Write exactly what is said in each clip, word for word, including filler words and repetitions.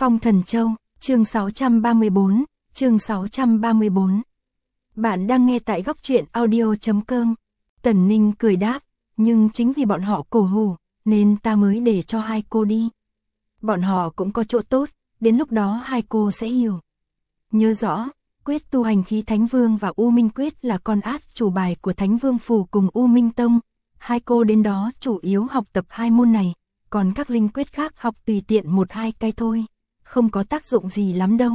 Phong Thần Châu, chương sáu trăm ba mươi bốn, chương sáu trăm ba mươi bốn. Bạn đang nghe tại góc truyện audio chấm com. Tần Ninh cười đáp, nhưng chính vì bọn họ cổ hủ, nên ta mới để cho hai cô đi. Bọn họ cũng có chỗ tốt, đến lúc đó hai cô sẽ hiểu. Nhớ rõ, quyết tu hành khí Thánh Vương và U Minh Quyết là con át chủ bài của Thánh Vương Phủ cùng U Minh Tông. Hai cô đến đó chủ yếu học tập hai môn này, còn các linh quyết khác học tùy tiện một hai cái thôi, không có tác dụng gì lắm đâu.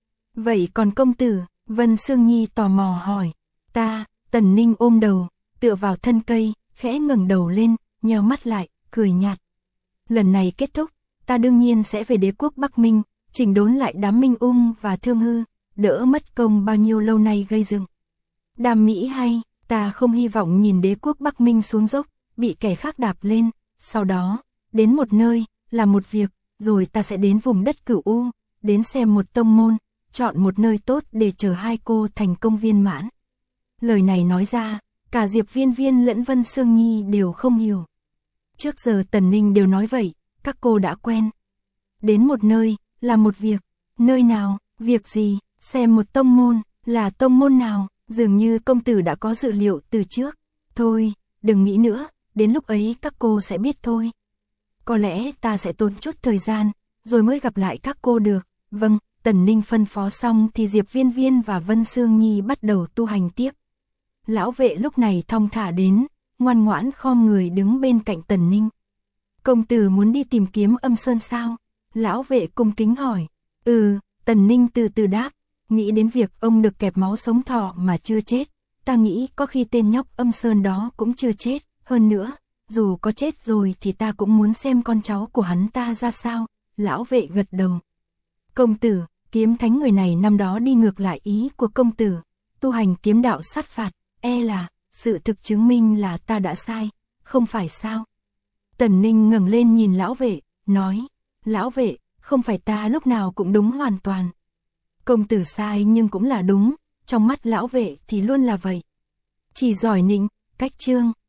Vậy còn công tử? Vân Sương Nhi tò mò hỏi. Ta, Tần Ninh ôm đầu, tựa vào thân cây, khẽ ngẩng đầu lên, nheo mắt lại, cười nhạt. Lần này kết thúc, ta đương nhiên sẽ về đế quốc Bắc Minh, chỉnh đốn lại đám Minh Ung và Thương Hư, đỡ mất công bao nhiêu lâu nay gây dựng. Đàm Mỹ hay, ta không hy vọng nhìn đế quốc Bắc Minh xuống dốc, bị kẻ khác đạp lên, sau đó, đến một nơi, làm một việc, rồi ta sẽ đến vùng đất Cửu U, đến xem một tông môn, chọn một nơi tốt để chờ hai cô thành công viên mãn. Lời này nói ra, cả Diệp Viên Viên lẫn Vân Sương Nhi đều không hiểu. Trước giờ Tần Ninh đều nói vậy, các cô đã quen. Đến một nơi, làm một việc, nơi nào, việc gì, xem một tông môn, là tông môn nào, dường như công tử đã có dự liệu từ trước. Thôi, đừng nghĩ nữa, đến lúc ấy các cô sẽ biết thôi. Có lẽ ta sẽ tốn chút thời gian, rồi mới gặp lại các cô được. Vâng, Tần Ninh phân phó xong thì Diệp Viên Viên và Vân Sương Nhi bắt đầu tu hành tiếp. Lão vệ lúc này thong thả đến, ngoan ngoãn khom người đứng bên cạnh Tần Ninh. Công tử muốn đi tìm kiếm Âm Sơn sao? Lão vệ cung kính hỏi. Ừ, Tần Ninh từ từ đáp, nghĩ đến việc ông được kẹp máu sống thọ mà chưa chết. Ta nghĩ có khi tên nhóc Âm Sơn đó cũng chưa chết, hơn nữa, dù có chết rồi thì ta cũng muốn xem con cháu của hắn ta ra sao. Lão vệ gật đầu. Công tử, kiếm thánh người này năm đó đi ngược lại ý của công tử, tu hành kiếm đạo sát phạt, e là, sự thực chứng minh là ta đã sai, không phải sao? Tần Ninh ngẩng lên nhìn lão vệ, nói, lão vệ, không phải ta lúc nào cũng đúng hoàn toàn. Công tử sai nhưng cũng là đúng, trong mắt lão vệ thì luôn là vậy. Chỉ giỏi nịnh, cách chương.